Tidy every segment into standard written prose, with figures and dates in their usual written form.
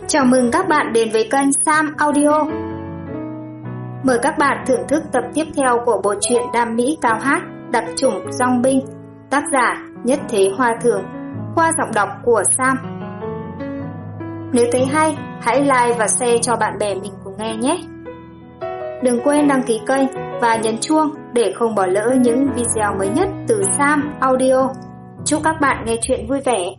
Chào mừng các bạn đến với kênh Sam Audio. Mời các bạn thưởng thức tập tiếp theo của bộ truyện Đam Mỹ Cao Hát, đặc chủng Dòng Binh, tác giả Nhất Thế Hoa Thường, qua giọng đọc của Sam. Nếu thấy hay, hãy like và share cho bạn bè mình cùng nghe nhé. Đừng quên đăng ký kênh và nhấn chuông để không bỏ lỡ những video mới nhất từ Sam Audio. Chúc các bạn nghe chuyện vui vẻ.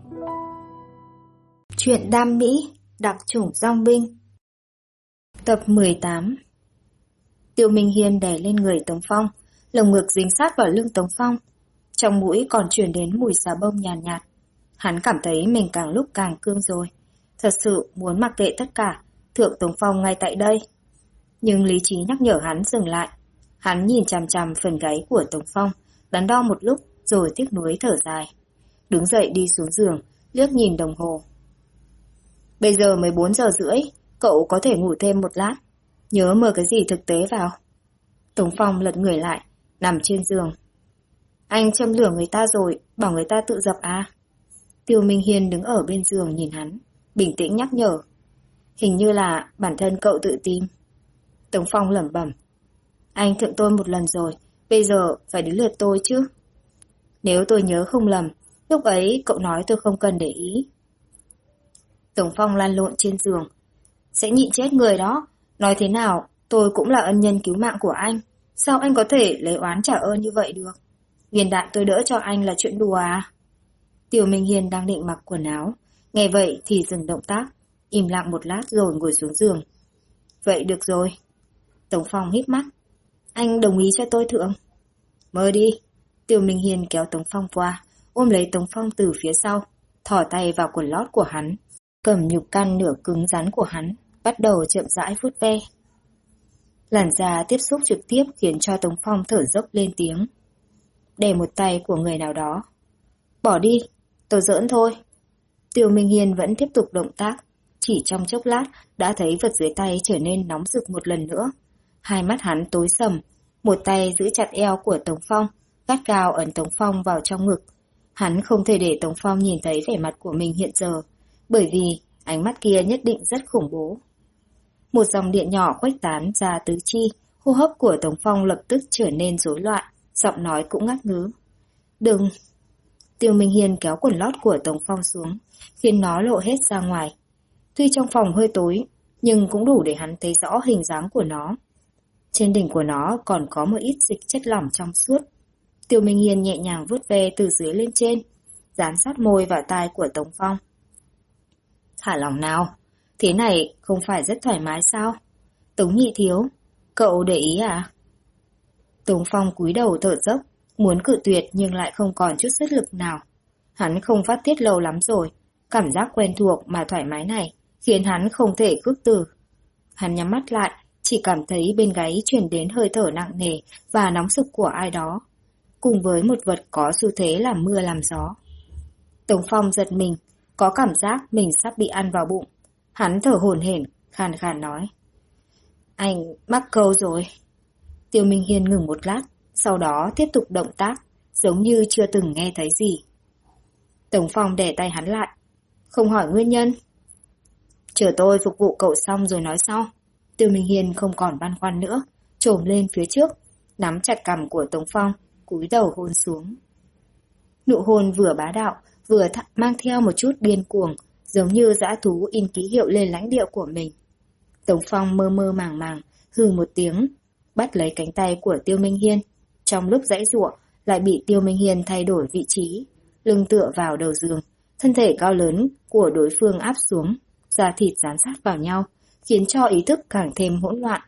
Truyện Đam Mỹ, đặc chủng Dòng Binh, tập 18. Tiêu Minh Hiên đè lên người Tống Phong, lồng ngực dính sát vào lưng Tống Phong, trong mũi còn truyền đến mùi xà bông nhàn nhạt. Hắn cảm thấy mình càng lúc càng cương rồi, thật sự muốn mặc kệ tất cả, thượng Tống Phong ngay tại đây. Nhưng lý trí nhắc nhở hắn dừng lại. Hắn nhìn chằm chằm phần gáy của Tống Phong, đắn đo một lúc rồi tiếc nuối thở dài. Đứng dậy đi xuống giường, liếc nhìn đồng hồ. Bây giờ 14 giờ rưỡi, cậu có thể ngủ thêm một lát. Nhớ mơ cái gì thực tế vào. Tống Phong lật người lại, nằm trên giường. Anh châm lửa người ta rồi, bảo người ta tự dập à? Tiêu Minh Hiên đứng ở bên giường nhìn hắn, bình tĩnh nhắc nhở. Hình như là bản thân cậu tự tìm. Tống Phong lẩm bẩm. Anh thượng tôi một lần rồi, bây giờ phải đến lượt tôi chứ. Nếu tôi nhớ không lầm, lúc ấy cậu nói tôi không cần để ý. Tống Phong lăn lộn trên giường. Sẽ nhịn chết người đó. Nói thế nào, tôi cũng là ân nhân cứu mạng của anh. Sao anh có thể lấy oán trả ơn như vậy được? Viên đạn tôi đỡ cho anh là chuyện đùa à? Tiêu Minh Hiên đang định mặc quần áo. Nghe vậy thì dừng động tác, im lặng một lát rồi ngồi xuống giường. Vậy được rồi. Tống Phong híp mắt. Anh đồng ý cho tôi thượng. Mơ đi. Tiêu Minh Hiên kéo Tống Phong qua, ôm lấy Tống Phong từ phía sau, thò tay vào quần lót của hắn, cầm nhục căn nửa cứng rắn của hắn, bắt đầu chậm rãi vuốt ve. Làn da tiếp xúc trực tiếp khiến cho Tống Phong thở dốc lên tiếng. Đè một tay của người nào đó. Bỏ đi, tôi giỡn thôi. Tiêu Minh Hiên vẫn tiếp tục động tác, chỉ trong chốc lát đã thấy vật dưới tay trở nên nóng rực một lần nữa. Hai mắt hắn tối sầm, một tay giữ chặt eo của Tống Phong, gắt gao ấn Tống Phong vào trong ngực. Hắn không thể để Tống Phong nhìn thấy vẻ mặt của mình hiện giờ, bởi vì ánh mắt kia nhất định rất khủng bố. Một dòng điện nhỏ khuếch tán ra tứ chi, hô hấp của Tống Phong lập tức trở nên rối loạn, giọng nói cũng ngắt ngứ. Đừng! Tiêu Minh Hiên kéo quần lót của Tống Phong xuống, khiến nó lộ hết ra ngoài. Tuy trong phòng hơi tối, nhưng cũng đủ để hắn thấy rõ hình dáng của nó. Trên đỉnh của nó còn có một ít dịch chất lỏng trong suốt. Tiêu Minh Hiên nhẹ nhàng vuốt ve từ dưới lên trên, dán sát môi vào tai của Tống Phong. Thả lỏng nào, thế này không phải rất thoải mái sao? Tống nhị thiếu, cậu để ý à? Tống Phong cúi đầu thở dốc, muốn cự tuyệt nhưng lại không còn chút sức lực nào. Hắn không phát tiết lâu lắm rồi, cảm giác quen thuộc mà thoải mái này khiến hắn không thể khước từ. Hắn nhắm mắt lại, chỉ cảm thấy bên gáy truyền đến hơi thở nặng nề và nóng sực của ai đó, cùng với một vật có xu thế làm mưa làm gió. Tống Phong giật mình, có cảm giác mình sắp bị ăn vào bụng. Hắn thở hổn hển, khàn khàn nói. Anh mắc câu rồi. Tiêu Minh Hiên ngừng một lát, sau đó tiếp tục động tác, giống như chưa từng nghe thấy gì. Tống Phong đè tay hắn lại, không hỏi nguyên nhân. Chờ tôi phục vụ cậu xong rồi nói sau. Tiêu Minh Hiên không còn băn khoăn nữa, chồm lên phía trước, nắm chặt cằm của Tống Phong, cúi đầu hôn xuống. Nụ hôn vừa bá đạo, vừa mang theo một chút điên cuồng, giống như dã thú in ký hiệu lên lãnh địa của mình. Tống Phong mơ mơ màng màng, hừ một tiếng, bắt lấy cánh tay của Tiêu Minh Hiên. Trong lúc giãy giụa, lại bị Tiêu Minh Hiên thay đổi vị trí, lưng tựa vào đầu giường, thân thể cao lớn của đối phương áp xuống, da thịt dán sát vào nhau, khiến cho ý thức càng thêm hỗn loạn.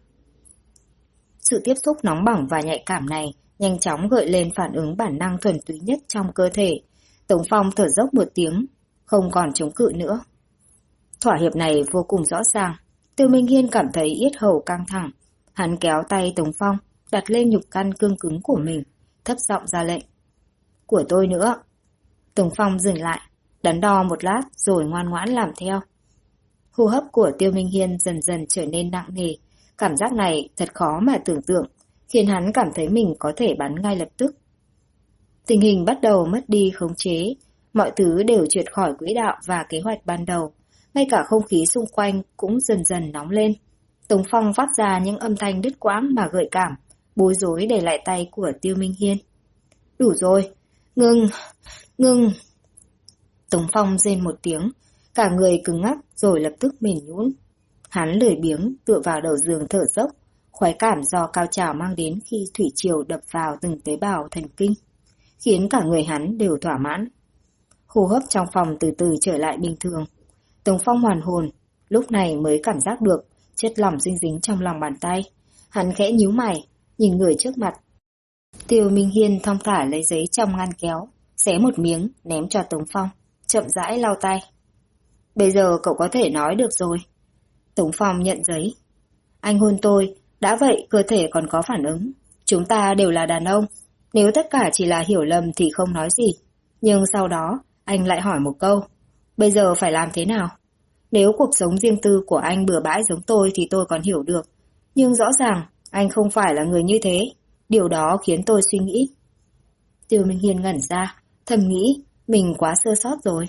Sự tiếp xúc nóng bỏng và nhạy cảm này nhanh chóng gợi lên phản ứng bản năng thuần túy nhất trong cơ thể. Tống Phong thở dốc một tiếng, không còn chống cự nữa. Thỏa hiệp này vô cùng rõ ràng. Tiêu Minh Hiên cảm thấy yết hầu căng thẳng. Hắn kéo tay Tống Phong, đặt lên nhục căn cương cứng của mình, thấp giọng ra lệnh. Của tôi nữa. Tống Phong dừng lại, đắn đo một lát rồi ngoan ngoãn làm theo. Hô hấp của Tiêu Minh Hiên dần dần trở nên nặng nề. Cảm giác này thật khó mà tưởng tượng, khiến hắn cảm thấy mình có thể bắn ngay lập tức. Tình hình bắt đầu mất đi khống chế, mọi thứ đều trượt khỏi quỹ đạo và kế hoạch ban đầu. ngay cả không khí xung quanh cũng dần dần nóng lên. Tống Phong phát ra những âm thanh đứt quãng mà gợi cảm, bối rối đẩy lại tay của Tiêu Minh Hiên. Đủ rồi, ngưng, ngưng. Tống Phong rên một tiếng, cả người cứng ngắc rồi lập tức mềm nhũn. Hắn lười biếng tựa vào đầu giường thở dốc, khoái cảm do cao trào mang đến khi thủy triều đập vào từng tế bào thần kinh, khiến cả người hắn đều thỏa mãn. Hô hấp trong phòng từ từ trở lại bình thường. Tống Phong hoàn hồn, lúc này mới cảm giác được chất lỏng dính dính trong lòng bàn tay. Hắn khẽ nhíu mày, nhìn người trước mặt. Tiêu Minh Hiên thong thả lấy giấy trong ngăn kéo, xé một miếng, ném cho Tống Phong, chậm rãi lau tay. Bây giờ cậu có thể nói được rồi. Tống Phong nhận giấy. Anh hôn tôi, đã vậy cơ thể còn có phản ứng. Chúng ta đều là đàn ông. Nếu tất cả chỉ là hiểu lầm thì không nói gì. Nhưng sau đó, anh lại hỏi một câu. Bây giờ phải làm thế nào? Nếu cuộc sống riêng tư của anh bừa bãi giống tôi thì tôi còn hiểu được. Nhưng rõ ràng, anh không phải là người như thế. Điều đó khiến tôi suy nghĩ. Tiêu Minh Hiên ngẩn ra, thầm nghĩ mình quá sơ sót rồi.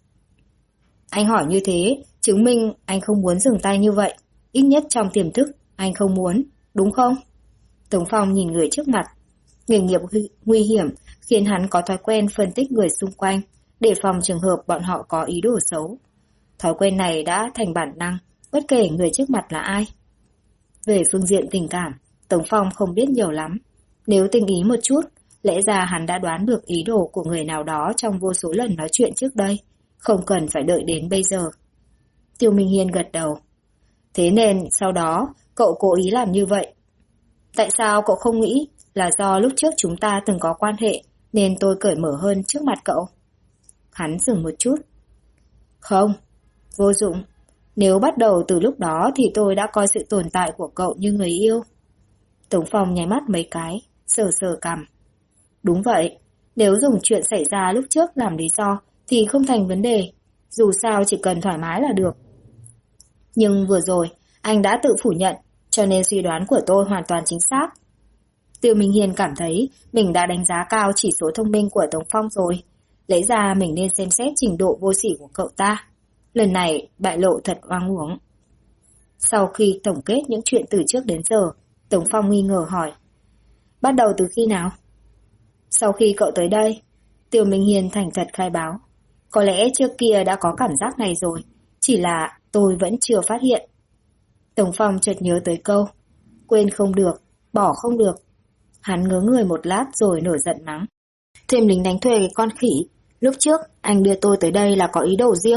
Anh hỏi như thế, chứng minh anh không muốn dừng tay như vậy. Ít nhất trong tiềm thức, anh không muốn, đúng không? Tống Phong nhìn người trước mặt. Nghề nghiệp nguy hiểm khiến hắn có thói quen phân tích người xung quanh, để phòng trường hợp bọn họ có ý đồ xấu. Thói quen này đã thành bản năng, bất kể người trước mặt là ai. Về phương diện tình cảm, Tống Phong không biết nhiều lắm. Nếu tinh ý một chút, lẽ ra hắn đã đoán được ý đồ của người nào đó trong vô số lần nói chuyện trước đây, không cần phải đợi đến bây giờ. Tiêu Minh Hiên gật đầu. Thế nên sau đó cậu cố ý làm như vậy. Tại sao cậu không nghĩ là do lúc trước chúng ta từng có quan hệ nên tôi cởi mở hơn trước mặt cậu? Hắn dừng một chút. Không, vô dụng. Nếu bắt đầu từ lúc đó thì tôi đã coi sự tồn tại của cậu như người yêu. Tống Phong nháy mắt mấy cái, sờ sờ cằm. Đúng vậy, nếu dùng chuyện xảy ra lúc trước làm lý do thì không thành vấn đề. Dù sao chỉ cần thoải mái là được. Nhưng vừa rồi, anh đã tự phủ nhận, cho nên suy đoán của tôi hoàn toàn chính xác. Tiêu Minh Hiên cảm thấy mình đã đánh giá cao chỉ số thông minh của Tống Phong rồi. Lẽ ra mình nên xem xét trình độ vô sỉ của cậu ta. Lần này bại lộ thật oang uổng. Sau khi tổng kết những chuyện từ trước đến giờ, Tống Phong nghi ngờ hỏi. Bắt đầu từ khi nào? Sau khi cậu tới đây, Tiêu Minh Hiên thành thật khai báo. Có lẽ trước kia đã có cảm giác này rồi, chỉ là tôi vẫn chưa phát hiện. Tống Phong chợt nhớ tới câu. Quên không được, bỏ không được. Hắn ngớ người một lát rồi nổi giận mắng. Thêm lính đánh thuê cái con khỉ. Lúc trước anh đưa tôi tới đây là có ý đồ riêng.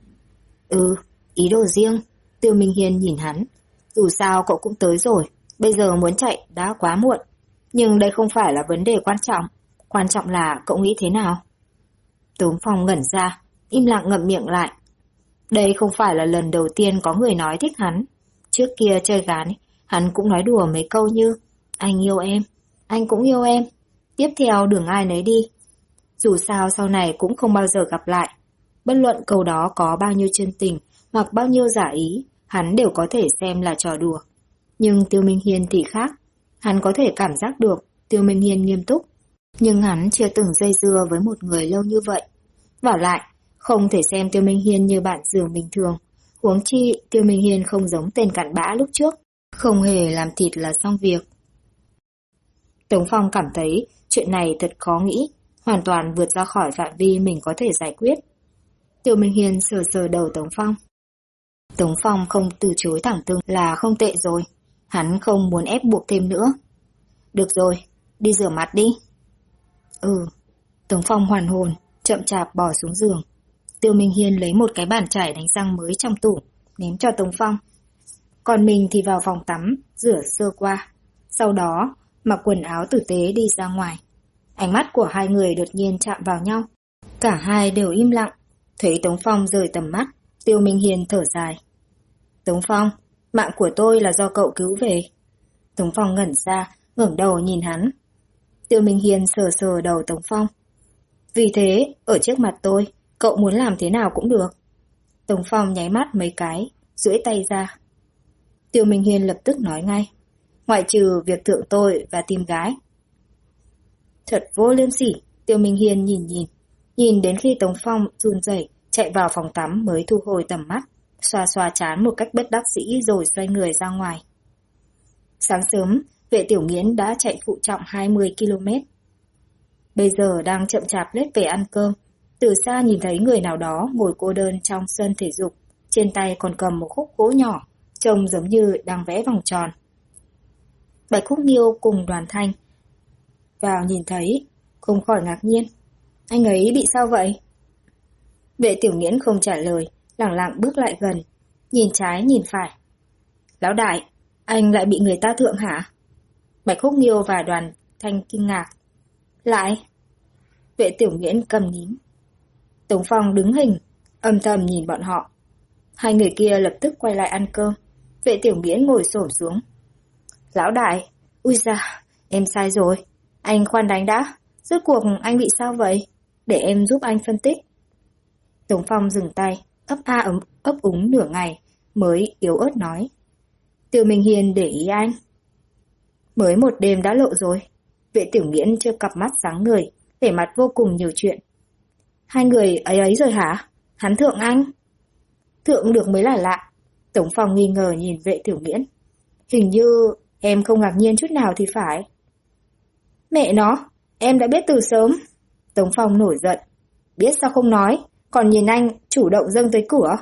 Ừ, ý đồ riêng. Tiêu Minh Hiên nhìn hắn. Dù sao cậu cũng tới rồi, bây giờ muốn chạy đã quá muộn. Nhưng đây không phải là vấn đề quan trọng. Quan trọng là cậu nghĩ thế nào? Tống Phong ngẩn ra, im lặng ngậm miệng lại. Đây không phải là lần đầu tiên có người nói thích hắn. Trước kia chơi gái, hắn cũng nói đùa mấy câu như anh yêu em, anh cũng yêu em. Tiếp theo đường ai nấy đi. Dù sao sau này cũng không bao giờ gặp lại. Bất luận câu đó có bao nhiêu chân tình hoặc bao nhiêu giả ý, hắn đều có thể xem là trò đùa. Nhưng Tiêu Minh Hiên thì khác. Hắn có thể cảm giác được Tiêu Minh Hiên nghiêm túc. Nhưng hắn chưa từng dây dưa với một người lâu như vậy. Vả lại, không thể xem Tiêu Minh Hiên như bạn giường bình thường. Huống chi, Tiêu Minh Hiên không giống tên cặn bã lúc trước. Không hề làm thịt là xong việc. Tống Phong cảm thấy chuyện này thật khó nghĩ, hoàn toàn vượt ra khỏi phạm vi mình có thể giải quyết. Tiêu Minh Hiên sờ sờ đầu Tống Phong. Tống Phong không từ chối thẳng thừng là không tệ rồi. Hắn không muốn ép buộc thêm nữa. Được rồi, đi rửa mặt đi. Ừ. Tống Phong hoàn hồn, chậm chạp bò xuống giường. Tiêu Minh Hiên lấy một cái bàn chải đánh răng mới trong tủ, ném cho Tống Phong. Còn mình thì vào phòng tắm, rửa sơ qua. Sau đó, mặc quần áo tử tế đi ra ngoài. Ánh mắt của hai người đột nhiên chạm vào nhau. Cả hai đều im lặng. Thấy Tống Phong rời tầm mắt, Tiêu Minh Hiên thở dài. Tống Phong, mạng của tôi là do cậu cứu về. Tống Phong ngẩn ra, ngẩng đầu nhìn hắn. Tiêu Minh Hiên sờ sờ đầu Tống Phong. Vì thế, ở trước mặt tôi, cậu muốn làm thế nào cũng được. Tống Phong nháy mắt mấy cái, duỗi tay ra. Tiêu Minh Hiên lập tức nói ngay. Ngoại trừ việc thượng tôi và tìm gái. Thật vô liêm sỉ, Tiêu Minh Hiên nhìn đến khi Tống Phong run rẩy chạy vào phòng tắm mới thu hồi tầm mắt. xoa xoa trán một cách bất đắc dĩ rồi xoay người ra ngoài. Sáng sớm, Vệ Tiểu Nghiễn đã chạy phụ trọng 20 km. Bây giờ đang chậm chạp lết về ăn cơm, từ xa nhìn thấy người nào đó ngồi cô đơn trong sân thể dục, trên tay còn cầm một khúc gỗ nhỏ, trông giống như đang vẽ vòng tròn. Bạch Khúc Nghiêu cùng Đoàn Thanh vào nhìn thấy, không khỏi ngạc nhiên. Anh ấy bị sao vậy? Vệ Tiểu Nghiễn không trả lời, lẳng lặng bước lại gần, nhìn trái nhìn phải. Lão đại, anh lại bị người ta thượng hả? Bạch Khúc Nghiêu và Đoàn Thanh kinh ngạc. Lại? Vệ Tiểu Nghiễn cầm nín. Tống Phong đứng hình, âm thầm nhìn bọn họ. Hai người kia lập tức quay lại ăn cơm. Vệ Tiểu Nghiễn ngồi xổm xuống. Lão đại, ui da, em sai rồi. Anh khoan đánh đã, rốt cuộc anh bị sao vậy? Để em giúp anh phân tích. Tống Phong dừng tay, ấp úng nửa ngày, mới yếu ớt nói. Tiêu Minh Hiên để ý anh. Mới một đêm đã lộ rồi. Vệ Tiểu Nghiễn chưa cặp mắt sáng người, vẻ mặt vô cùng nhiều chuyện. Hai người ấy rồi hả? Hắn thượng anh? Thượng được mới là lạ. Tống Phong nghi ngờ nhìn Vệ Tiểu Nghiễn. Hình như em không ngạc nhiên chút nào thì phải. Mẹ nó, em đã biết từ sớm. Tống Phong nổi giận. Biết sao không nói, còn nhìn anh chủ động dâng tới cửa.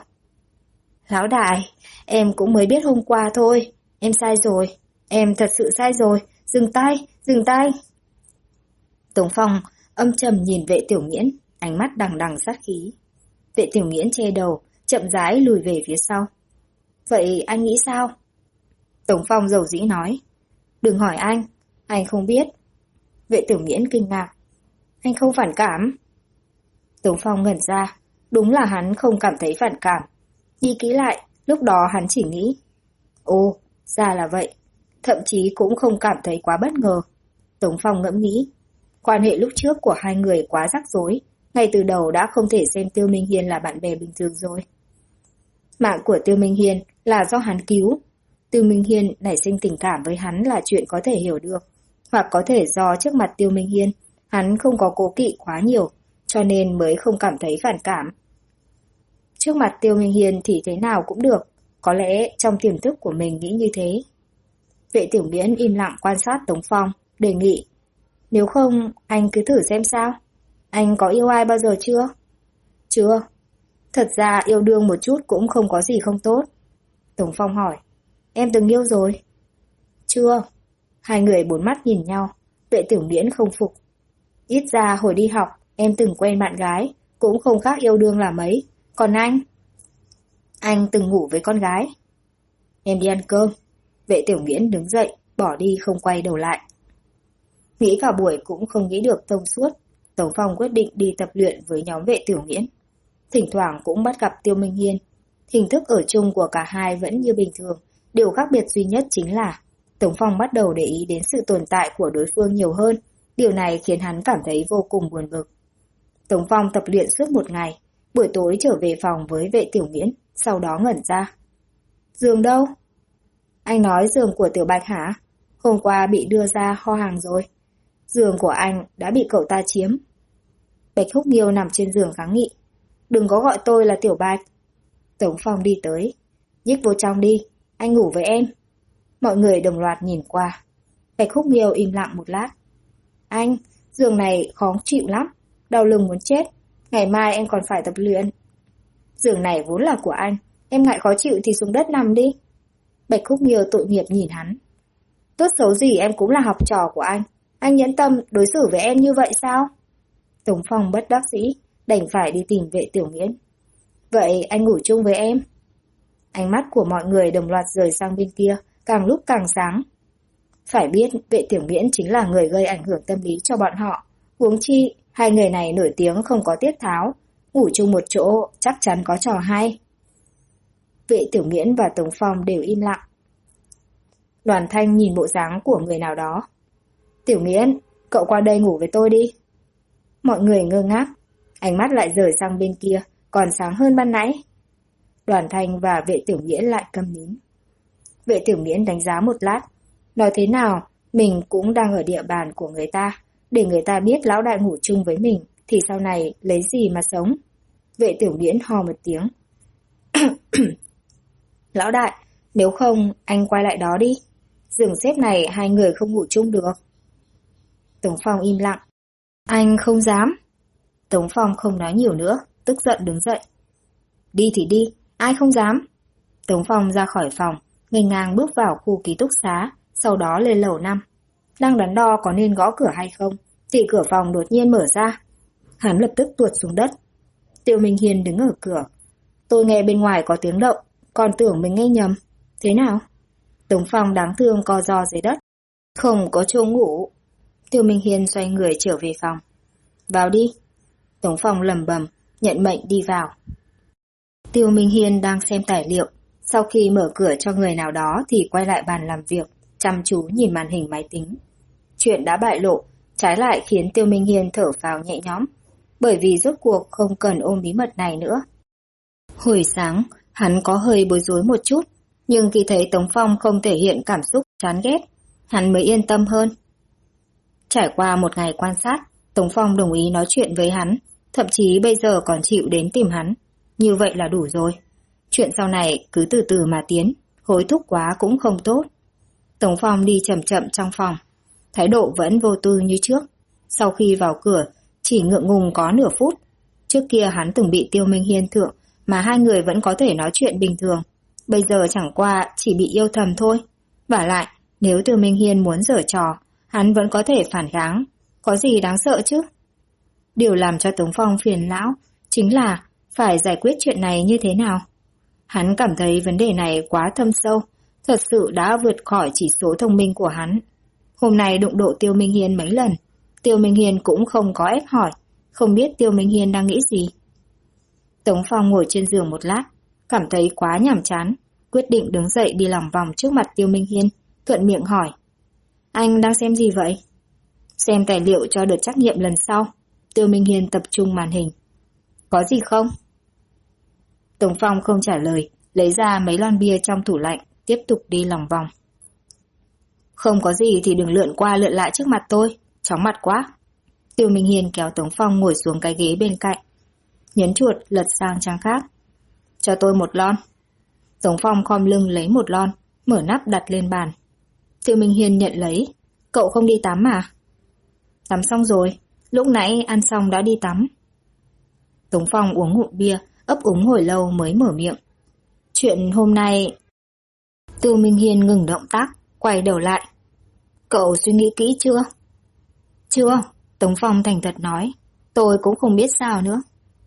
Lão đại, em cũng mới biết hôm qua thôi. Em sai rồi, em thật sự sai rồi. Dừng tay, dừng tay. Tống Phong âm trầm nhìn Vệ Tiểu Nghiễn, ánh mắt đằng đằng sát khí. Vệ Tiểu Nghiễn che đầu, chậm rãi lùi về phía sau. Vậy anh nghĩ sao? Tống Phong dầu dĩ nói. Đừng hỏi anh không biết. Vệ Tiểu Nghiễn kinh ngạc. Anh không phản cảm? Tống Phong ngẩn ra, đúng là hắn không cảm thấy phản cảm. Nghĩ kỹ lại, lúc đó hắn chỉ nghĩ. Ồ, ra là vậy. Thậm chí cũng không cảm thấy quá bất ngờ. Tống Phong ngẫm nghĩ. Quan hệ lúc trước của hai người quá rắc rối, ngay từ đầu đã không thể xem Tiêu Minh Hiên là bạn bè bình thường rồi. Mạng của Tiêu Minh Hiên là do hắn cứu. Tiêu Minh Hiên nảy sinh tình cảm với hắn là chuyện có thể hiểu được. Hoặc có thể do trước mặt Tiêu Minh Hiên, hắn không có cố kỵ quá nhiều, cho nên mới không cảm thấy phản cảm. Trước mặt Tiêu Minh Hiên thì thế nào cũng được, có lẽ trong tiềm thức của mình nghĩ như thế. Vệ Tiểu Nghiễn im lặng quan sát Tống Phong, đề nghị. Nếu không, anh cứ thử xem sao. Anh có yêu ai bao giờ chưa? Chưa. Thật ra yêu đương một chút cũng không có gì không tốt. Tống Phong hỏi. Em từng yêu rồi? Chưa. Hai người bốn mắt nhìn nhau. Vệ Tiểu Nghiễn không phục. Ít ra hồi đi học, em từng quen bạn gái, cũng không khác yêu đương là mấy. Còn anh? Anh từng ngủ với con gái. Em đi ăn cơm. Vệ Tiểu Nghiễn đứng dậy, bỏ đi không quay đầu lại. Nghĩ cả buổi cũng không nghĩ được thông suốt. Tống Phong quyết định đi tập luyện với nhóm Vệ Tiểu Nghiễn. Thỉnh thoảng cũng bắt gặp Tiêu Minh Hiên. Hình thức ở chung của cả hai vẫn như bình thường. Điều khác biệt duy nhất chính là Tống Phong bắt đầu để ý đến sự tồn tại của đối phương nhiều hơn. Điều này khiến hắn cảm thấy vô cùng buồn bực. Tống Phong tập luyện suốt một ngày. Buổi tối trở về phòng với Vệ Tiểu Nghiễn, sau đó ngẩn ra. Giường đâu? Anh nói giường của Tiểu Bạch hả? Hôm qua bị đưa ra kho hàng rồi. Giường của anh đã bị cậu ta chiếm. Bạch Khúc Nghiêu nằm trên giường kháng nghị. Đừng có gọi tôi là Tiểu Bạch. Tống Phong đi tới. Nhích vô trong đi, anh ngủ với em. Mọi người đồng loạt nhìn qua. Bạch Khúc Nghiêu im lặng một lát. Anh, giường này khó chịu lắm. Đau lưng muốn chết. Ngày mai em còn phải tập luyện. Giường này vốn là của anh. Em ngại khó chịu thì xuống đất nằm đi. Bạch Khúc Nghiêu tội nghiệp nhìn hắn. Tốt xấu gì em cũng là học trò của anh. Anh nhẫn tâm đối xử với em như vậy sao? Tống Phong bất đắc dĩ, đành phải đi tìm Vệ Tiểu Nghiễn. Vậy anh ngủ chung với em? Ánh mắt của mọi người đồng loạt rời sang bên kia, càng lúc càng sáng. Phải biết Vệ Tiểu Nghiễn chính là người gây ảnh hưởng tâm lý cho bọn họ. Huống chi, hai người này nổi tiếng không có tiết tháo, ngủ chung một chỗ chắc chắn có trò hay. Vệ Tiểu Nghiễn và Tống Phong đều im lặng. Đoàn Thanh nhìn bộ dáng của người nào đó. Tiểu Nghiễn, cậu qua đây ngủ với tôi đi. Mọi người ngơ ngác, ánh mắt lại rời sang bên kia, còn sáng hơn ban nãy. Đoàn Thanh và Vệ Tiểu Nghiễn lại câm nín. Vệ Tiểu Nghiễn đánh giá một lát, nói thế nào, mình cũng đang ở địa bàn của người ta, để người ta biết lão đại ngủ chung với mình, thì sau này lấy gì mà sống. Vệ Tiểu Nghiễn ho một tiếng. Lão đại, nếu không anh quay lại đó đi. Giường xếp này hai người không ngủ chung được. Tống Phong im lặng. Anh không dám. Tống Phong không nói nhiều nữa, tức giận đứng dậy. Đi thì đi, ai không dám. Tống Phong ra khỏi phòng, nghênh ngang bước vào khu ký túc xá, sau đó lên lầu 5. Đang đắn đo có nên gõ cửa hay không, thì cửa phòng đột nhiên mở ra. Hắn lập tức tuột xuống đất. Tiêu Minh Hiên đứng ở cửa. Tôi nghe bên ngoài có tiếng động, còn tưởng mình nghe nhầm. Thế nào? Tống Phong đáng thương co ro dưới đất. Không có chỗ ngủ. Tiêu Minh Hiên xoay người trở về phòng. Vào đi. Tống Phong lẩm bẩm, nhận mệnh đi vào. Tiêu Minh Hiên đang xem tài liệu. Sau khi mở cửa cho người nào đó thì quay lại bàn làm việc, chăm chú nhìn màn hình máy tính. Chuyện đã bại lộ, trái lại khiến Tiêu Minh Hiên thở phào nhẹ nhõm, bởi vì rốt cuộc không cần ôm bí mật này nữa. Hồi sáng, hắn có hơi bối rối một chút, nhưng khi thấy Tống Phong không thể hiện cảm xúc chán ghét, hắn mới yên tâm hơn. Trải qua một ngày quan sát, Tống Phong đồng ý nói chuyện với hắn, thậm chí bây giờ còn chịu đến tìm hắn. Như vậy là đủ rồi. Chuyện sau này cứ từ từ mà tiến, hối thúc quá cũng không tốt. Tống Phong đi chậm chậm trong phòng, thái độ vẫn vô tư như trước. Sau khi vào cửa, chỉ ngượng ngùng có nửa phút. Trước kia hắn từng bị Tiêu Minh Hiên thượng, mà hai người vẫn có thể nói chuyện bình thường. Bây giờ chẳng qua chỉ bị yêu thầm thôi. Vả lại, nếu Tiêu Minh Hiên muốn giở trò, hắn vẫn có thể phản kháng. Có gì đáng sợ chứ? Điều làm cho Tống Phong phiền não chính là phải giải quyết chuyện này như thế nào. Hắn cảm thấy vấn đề này quá thâm sâu, thật sự đã vượt khỏi chỉ số thông minh của hắn. Hôm nay đụng độ Tiêu Minh Hiên mấy lần, Tiêu Minh Hiên cũng không có ép hỏi, không biết Tiêu Minh Hiên đang nghĩ gì. Tống Phong ngồi trên giường một lát, cảm thấy quá nhàm chán, quyết định đứng dậy đi lòng vòng trước mặt Tiêu Minh Hiên, thuận miệng hỏi. Anh đang xem gì vậy? Xem tài liệu cho đợt trắc nghiệm lần sau. Tiêu Minh Hiên tập trung màn hình. Có gì không? Tống Phong không trả lời, lấy ra mấy lon bia trong tủ lạnh, tiếp tục đi lòng vòng. Không có gì thì đừng lượn qua lượn lại trước mặt tôi, chóng mặt quá. Tiêu Minh Hiên kéo Tống Phong ngồi xuống cái ghế bên cạnh. Nhấn chuột lật sang trang khác. Cho tôi một lon. Tống Phong khom lưng lấy một lon, mở nắp đặt lên bàn. Tiêu Minh Hiên nhận lấy. Cậu không đi tắm à? Tắm xong rồi, lúc nãy ăn xong đã đi tắm. Tống Phong uống ngụm bia, ấp úng hồi lâu mới mở miệng. Chuyện hôm nay... Tiêu Minh Hiên ngừng động tác, quay đầu lại. Cậu suy nghĩ kỹ chưa? Chưa, Tống Phong thành thật nói. Tôi cũng không biết sao nữa.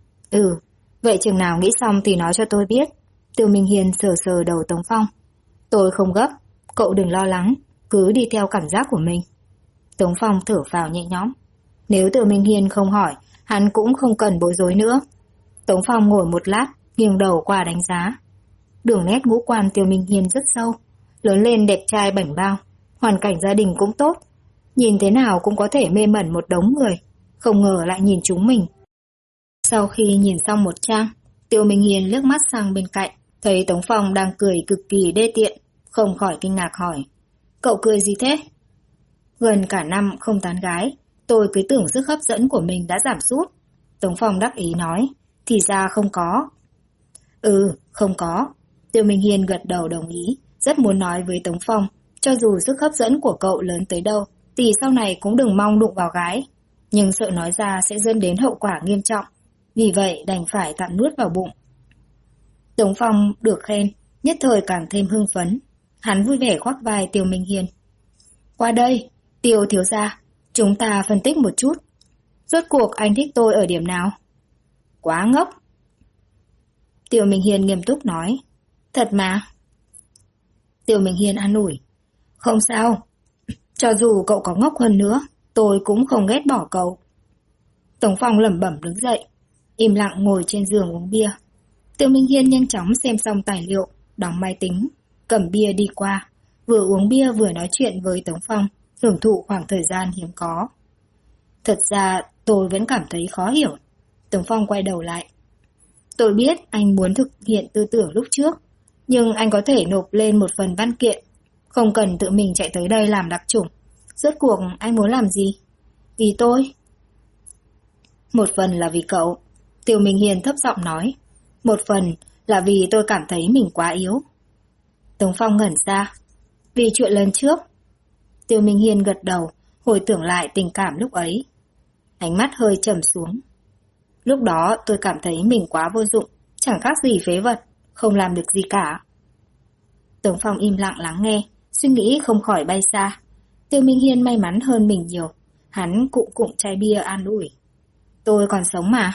Vậy chừng nào nghĩ xong thì nói cho tôi biết. Tiêu Minh Hiên sờ sờ đầu Tống Phong. Tôi không gấp, cậu đừng lo lắng, cứ đi theo cảm giác của mình. Tống Phong thở phào nhẹ nhõm. Nếu Tiêu Minh Hiên không hỏi, hắn cũng không cần bối rối nữa. Tống Phong ngồi một lát, nghiêng đầu qua đánh giá. Đường nét ngũ quan Tiêu Minh Hiên rất sâu, lớn lên đẹp trai bảnh bao, hoàn cảnh gia đình cũng tốt. Nhìn thế nào cũng có thể mê mẩn một đống người, không ngờ lại nhìn chúng mình. Sau khi nhìn xong một trang, Tiêu Minh Hiên liếc mắt sang bên cạnh, thấy Tống Phong đang cười cực kỳ đê tiện, không khỏi kinh ngạc hỏi. Cậu cười gì thế? Gần cả năm không tán gái, tôi cứ tưởng sức hấp dẫn của mình đã giảm sút. Tống Phong đắc ý nói, thì ra không có. Không có. Tiêu Minh Hiên gật đầu đồng ý, rất muốn nói với Tống Phong, cho dù sức hấp dẫn của cậu lớn tới đâu, thì sau này cũng đừng mong đụng vào gái. Nhưng sợ nói ra sẽ dẫn đến hậu quả nghiêm trọng, vì vậy đành phải tạm nuốt vào bụng. Tống Phong được khen, nhất thời càng thêm hưng phấn. Hắn vui vẻ khoác vai Tiêu Minh Hiên. Qua đây, Tiêu thiếu gia, chúng ta phân tích một chút. Rốt cuộc anh thích tôi ở điểm nào? Quá ngốc. Tiêu Minh Hiên nghiêm túc nói. Thật mà. Tiêu Minh Hiên an ủi. Không sao. Cho dù cậu có ngốc hơn nữa, tôi cũng không ghét bỏ cậu. Tống Phong lẩm bẩm đứng dậy, im lặng ngồi trên giường uống bia. Tiêu Minh Hiên nhanh chóng xem xong tài liệu, đóng máy tính, cầm bia đi qua, vừa uống bia vừa nói chuyện với Tống Phong, hưởng thụ khoảng thời gian hiếm có. Thật ra tôi vẫn cảm thấy khó hiểu. Tống Phong quay đầu lại. Tôi biết anh muốn thực hiện tư tưởng lúc trước, nhưng anh có thể nộp lên một phần văn kiện, không cần tự mình chạy tới đây làm đặc chủng. Rốt cuộc anh muốn làm gì? Vì tôi. Một phần là vì cậu, Tiêu Minh Hiên thấp giọng nói. Một phần là vì tôi cảm thấy mình quá yếu. Tống Phong ngẩn ra. Vì chuyện lần trước. Tiêu Minh Hiên gật đầu, hồi tưởng lại tình cảm lúc ấy. Ánh mắt hơi trầm xuống. Lúc đó tôi cảm thấy mình quá vô dụng, chẳng khác gì phế vật, không làm được gì cả. Tống Phong im lặng lắng nghe, suy nghĩ không khỏi bay xa. Tiêu Minh Hiên may mắn hơn mình nhiều. Hắn cụm cụm chai bia an ủi. Tôi còn sống mà.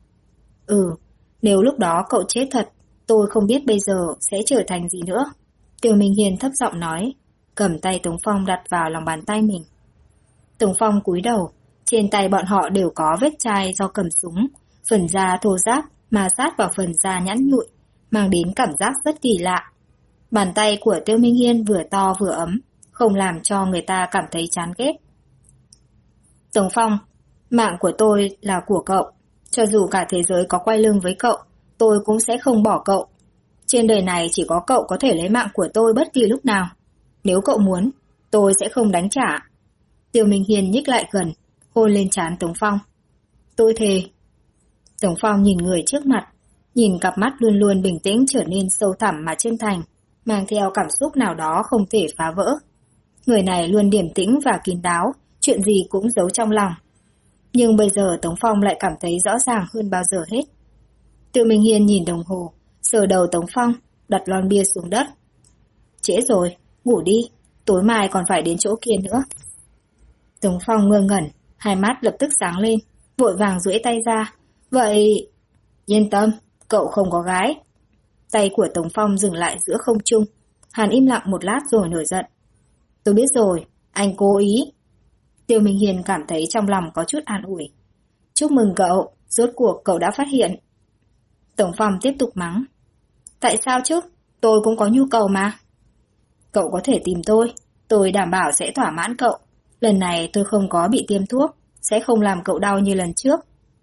Nếu lúc đó cậu chết thật, tôi không biết bây giờ sẽ trở thành gì nữa. Tiêu Minh Hiên thấp giọng nói, cầm tay Tống Phong đặt vào lòng bàn tay mình. Tống Phong cúi đầu, trên tay bọn họ đều có vết chai do cầm súng, phần da thô ráp ma sát vào phần da nhẵn nhụi, mang đến cảm giác rất kỳ lạ. Bàn tay của Tiêu Minh Hiên vừa to vừa ấm, không làm cho người ta cảm thấy chán ghét. Tống Phong, mạng của tôi là của cậu. Cho dù cả thế giới có quay lưng với cậu, tôi cũng sẽ không bỏ cậu. Trên đời này chỉ có cậu có thể lấy mạng của tôi bất kỳ lúc nào. Nếu cậu muốn, tôi sẽ không đánh trả. Tiêu Minh Hiên nhích lại gần, hôn lên trán Tống Phong. Tôi thề. Tống Phong nhìn người trước mặt, nhìn cặp mắt luôn luôn bình tĩnh trở nên sâu thẳm mà chân thành, mang theo cảm xúc nào đó không thể phá vỡ. Người này luôn điềm tĩnh và kín đáo, chuyện gì cũng giấu trong lòng. Nhưng bây giờ Tống Phong lại cảm thấy rõ ràng hơn bao giờ hết. Tiêu Minh Hiên nhìn đồng hồ, sờ đầu Tống Phong, đặt lon bia xuống đất. Trễ rồi, ngủ đi, tối mai còn phải đến chỗ kia nữa. Tống Phong ngơ ngẩn, hai mắt lập tức sáng lên, vội vàng duỗi tay ra. Vậy... Yên tâm, cậu không có gái. Tay của Tống Phong dừng lại giữa không trung. Hắn im lặng một lát rồi nổi giận. Tôi biết rồi, anh cố ý. Tiêu Minh Hiên cảm thấy trong lòng có chút an ủi. Chúc mừng cậu, rốt cuộc cậu đã phát hiện. Tống Phong tiếp tục mắng. Tại sao chứ? Tôi cũng có nhu cầu mà. Cậu có thể tìm tôi đảm bảo sẽ thỏa mãn cậu. Lần này tôi không có bị tiêm thuốc, sẽ không làm cậu đau như lần trước.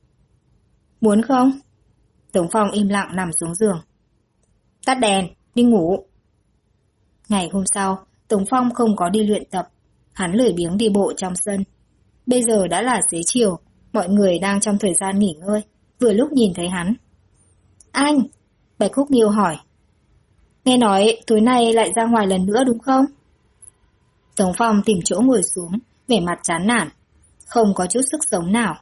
Muốn không? Tống Phong im lặng nằm xuống giường. Tắt đèn, đi ngủ. Ngày hôm sau, Tống Phong không có đi luyện tập. Hắn lười biếng đi bộ trong sân. Bây giờ đã là xế chiều, mọi người đang trong thời gian nghỉ ngơi, vừa lúc nhìn thấy hắn. Anh! Bạch Khúc Nghiêu hỏi. Nghe nói tối nay lại ra ngoài lần nữa đúng không? Tống Phong tìm chỗ ngồi xuống, vẻ mặt chán nản, không có chút sức sống nào.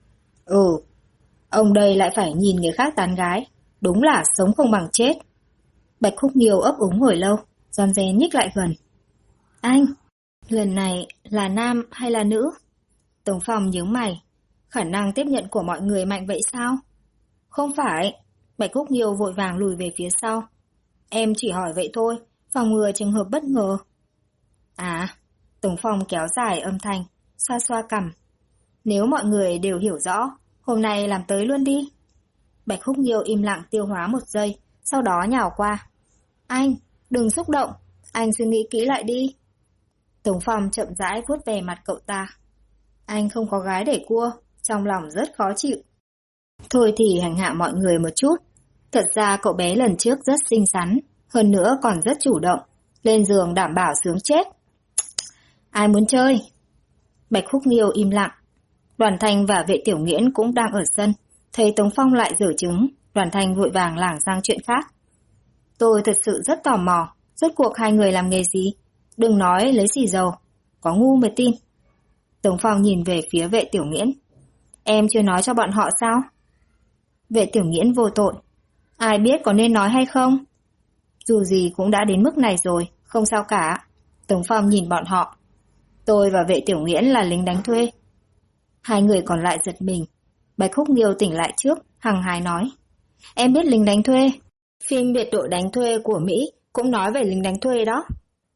Ông đây lại phải nhìn người khác tán gái, đúng là sống không bằng chết. Bạch Khúc Nghiêu ấp úng hồi lâu, rón rén nhích lại gần. Anh, lần này là nam hay là nữ? Tống Phong nhướng mày, khả năng tiếp nhận của mọi người mạnh vậy sao? Không phải, Bạch Khúc Nghiêu vội vàng lùi về phía sau. Em chỉ hỏi vậy thôi, phòng ngừa trường hợp bất ngờ. À, Tống Phong kéo dài âm thanh, xoa xoa cằm. Nếu mọi người đều hiểu rõ, hôm nay làm tới luôn đi. Bạch Khúc Nghiêu im lặng tiêu hóa một giây, sau đó nhào qua. Anh, đừng xúc động, anh suy nghĩ kỹ lại đi. Tống Phong chậm rãi vuốt về mặt cậu ta. Anh không có gái để cua, trong lòng rất khó chịu. Thôi thì hành hạ mọi người một chút. Thật ra cậu bé lần trước rất xinh xắn, hơn nữa còn rất chủ động, lên giường đảm bảo sướng chết. Ai muốn chơi? Bạch Khúc Nghiêu im lặng. Đoàn Thanh và Vệ Tiểu Nghiễn cũng đang ở sân, thấy Tống Phong lại giở trứng, Đoàn Thanh vội vàng lảng sang chuyện khác. Tôi thật sự rất tò mò, rốt cuộc hai người làm nghề gì? Đừng nói lấy xì dầu, có ngu mới tin. Tống Phong nhìn về phía Vệ Tiểu Nghiễn. Em chưa nói cho bọn họ sao? Vệ Tiểu Nghiễn vô tội. Ai biết có nên nói hay không? Dù gì cũng đã đến mức này rồi, không sao cả. Tống Phong nhìn bọn họ. Tôi và Vệ Tiểu Nghiễn là lính đánh thuê. Hai người còn lại giật mình. Bạch Khúc Nghiêu tỉnh lại trước, hằng hái nói. Em biết lính đánh thuê. Phim biệt đội đánh thuê của Mỹ cũng nói về lính đánh thuê đó.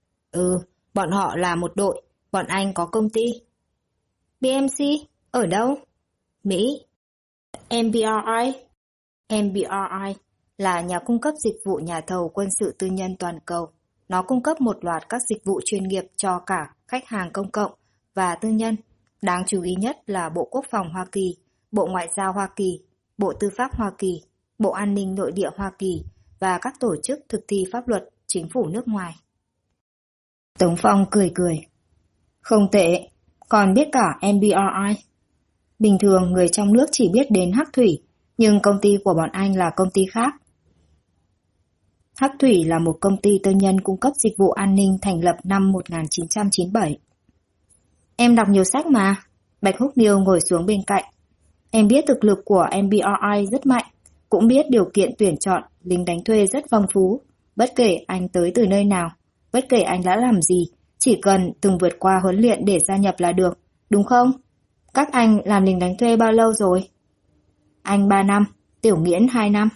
Bọn họ là một đội, bọn anh có công ty. BMC? Ở đâu? Mỹ. MBRI? MBRI là nhà cung cấp dịch vụ nhà thầu quân sự tư nhân toàn cầu. Nó cung cấp một loạt các dịch vụ chuyên nghiệp cho cả khách hàng công cộng và tư nhân. Đáng chú ý nhất là Bộ Quốc phòng Hoa Kỳ, Bộ Ngoại giao Hoa Kỳ, Bộ Tư pháp Hoa Kỳ, Bộ An ninh Nội địa Hoa Kỳ và các tổ chức thực thi pháp luật chính phủ nước ngoài. Tống Phong cười cười. Không tệ, còn biết cả MBRI. Bình thường người trong nước chỉ biết đến Hắc Thủy, nhưng công ty của bọn anh là công ty khác. Hắc Thủy là một công ty tư nhân cung cấp dịch vụ an ninh thành lập năm 1997. Em đọc nhiều sách mà. Bạch Húc Nghiêu ngồi xuống bên cạnh. Em biết thực lực của MBRI rất mạnh, cũng biết điều kiện tuyển chọn lính đánh thuê rất phong phú. Bất kể anh tới từ nơi nào, bất kể anh đã làm gì, chỉ cần từng vượt qua huấn luyện để gia nhập là được, đúng không? Các anh làm lính đánh thuê bao lâu rồi? Anh 3 năm, Tiểu Nghiễn 2 năm.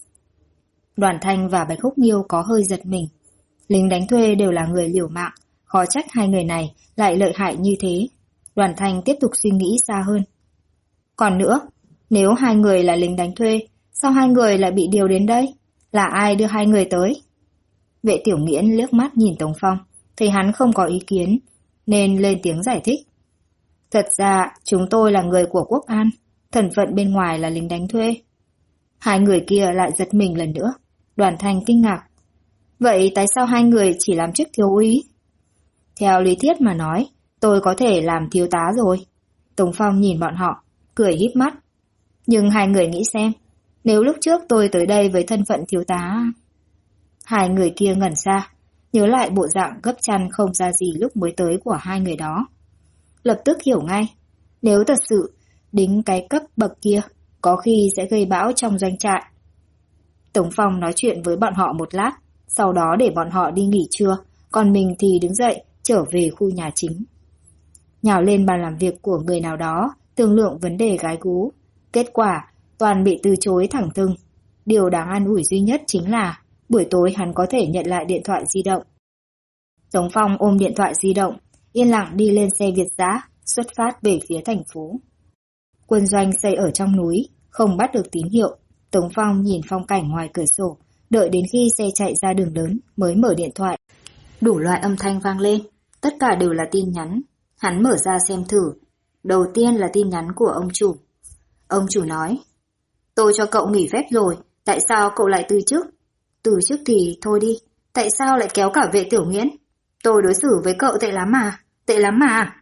Đoàn Thanh và Bạch Húc Nghiêu có hơi giật mình. Lính đánh thuê đều là người liều mạng, khó trách hai người này lại lợi hại như thế. Đoàn Thanh tiếp tục suy nghĩ xa hơn. Còn nữa, nếu hai người là lính đánh thuê, sao hai người lại bị điều đến đây? Là ai đưa hai người tới? Vệ Tiểu Nghiễn liếc mắt nhìn Tống Phong, thấy hắn không có ý kiến, nên lên tiếng giải thích. Thật ra, chúng tôi là người của Quốc An, thân phận bên ngoài là lính đánh thuê. Hai người kia lại giật mình lần nữa. Đoàn Thanh kinh ngạc. Vậy tại sao hai người chỉ làm chức thiếu úy? Theo lý thuyết mà nói, tôi có thể làm thiếu tá rồi. Tống Phong nhìn bọn họ, cười híp mắt. Nhưng hai người nghĩ xem, nếu lúc trước tôi tới đây với thân phận thiếu tá... Hai người kia ngẩn ra, nhớ lại bộ dạng gấp chăn không ra gì lúc mới tới của hai người đó. Lập tức hiểu ngay, nếu thật sự đính cái cấp bậc kia, có khi sẽ gây bão trong doanh trại. Tống Phong nói chuyện với bọn họ một lát, sau đó để bọn họ đi nghỉ trưa, còn mình thì đứng dậy, trở về khu nhà chính. Nhào lên bàn làm việc của người nào đó, thương lượng vấn đề gái gú. Kết quả, toàn bị từ chối thẳng thừng. Điều đáng an ủi duy nhất chính là buổi tối hắn có thể nhận lại điện thoại di động. Tống Phong ôm điện thoại di động, yên lặng đi lên xe Việt dã, xuất phát về phía thành phố. Quân doanh xây ở trong núi, không bắt được tín hiệu. Tống Phong nhìn phong cảnh ngoài cửa sổ, đợi đến khi xe chạy ra đường lớn mới mở điện thoại. Đủ loại âm thanh vang lên, tất cả đều là tin nhắn. Hắn mở ra xem thử. Đầu tiên là tin nhắn của ông chủ. Ông chủ nói, tôi cho cậu nghỉ phép rồi, tại sao cậu lại từ chức? Từ chức thì thôi đi, tại sao lại kéo cả Vệ Tiểu Nghiễn? Tôi đối xử với cậu tệ lắm mà.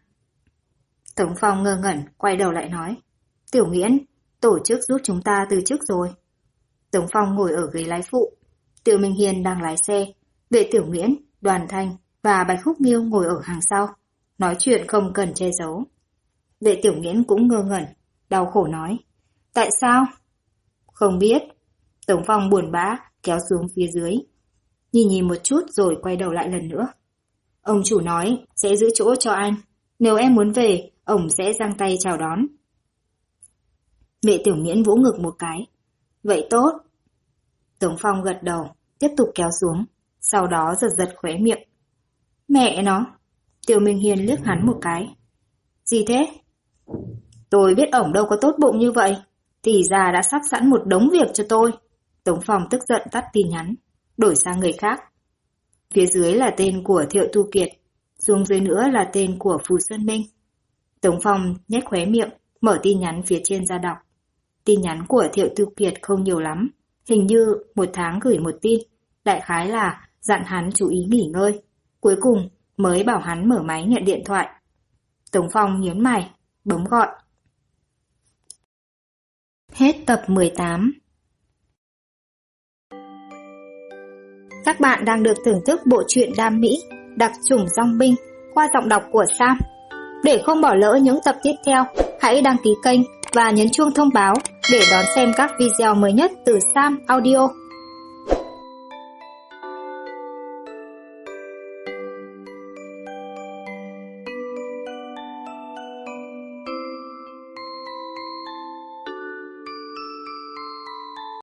Tống Phong ngơ ngẩn, quay đầu lại nói, Tiểu Nghiễn, tổ chức giúp chúng ta từ chức rồi. Tống Phong ngồi ở ghế lái phụ, Tiêu Minh Hiên đang lái xe, Vệ Tiểu Nghiễn, Đoàn Thanh và Bạch Húc Nghiêu ngồi ở hàng sau, nói chuyện không cần che giấu. Vệ Tiểu Nghiễn cũng ngơ ngẩn, đau khổ nói, tại sao? Không biết. Tống Phong buồn bã kéo xuống phía dưới, nhìn một chút rồi quay đầu lại lần nữa. Ông chủ nói sẽ giữ chỗ cho anh, nếu em muốn về, ông sẽ giang tay chào đón. Vệ Tiểu Nghiễn vỗ ngực một cái. Vậy tốt. Tống Phong gật đầu, tiếp tục kéo xuống, sau đó giật khóe miệng. Mẹ nó. Tiêu Minh Hiên liếc hắn một cái. Gì thế? Tôi biết ổng đâu có tốt bụng như vậy, thì ra đã sắp sẵn một đống việc cho tôi. Tống Phong tức giận tắt tin nhắn, đổi sang người khác. Phía dưới là tên của Thiệu Tu Kiệt, xuống dưới nữa là tên của Phù Xuân Minh. Tống Phong nhếch khóe miệng, mở tin nhắn phía trên ra đọc. Tin nhắn của Thiệu Tu Kiệt không nhiều lắm, hình như một tháng gửi một tin, đại khái là dặn hắn chú ý nghỉ ngơi. Cuối cùng mới bảo hắn mở máy nhận điện thoại. Tống Phong nhướng mày, bấm gọi. Hết tập 18. Các bạn đang được thưởng thức bộ truyện đam mỹ Đặc chủng dong binh qua giọng đọc của Sam. Để không bỏ lỡ những tập tiếp theo, hãy đăng ký kênh và nhấn chuông thông báo để đón xem các video mới nhất từ Sam Audio.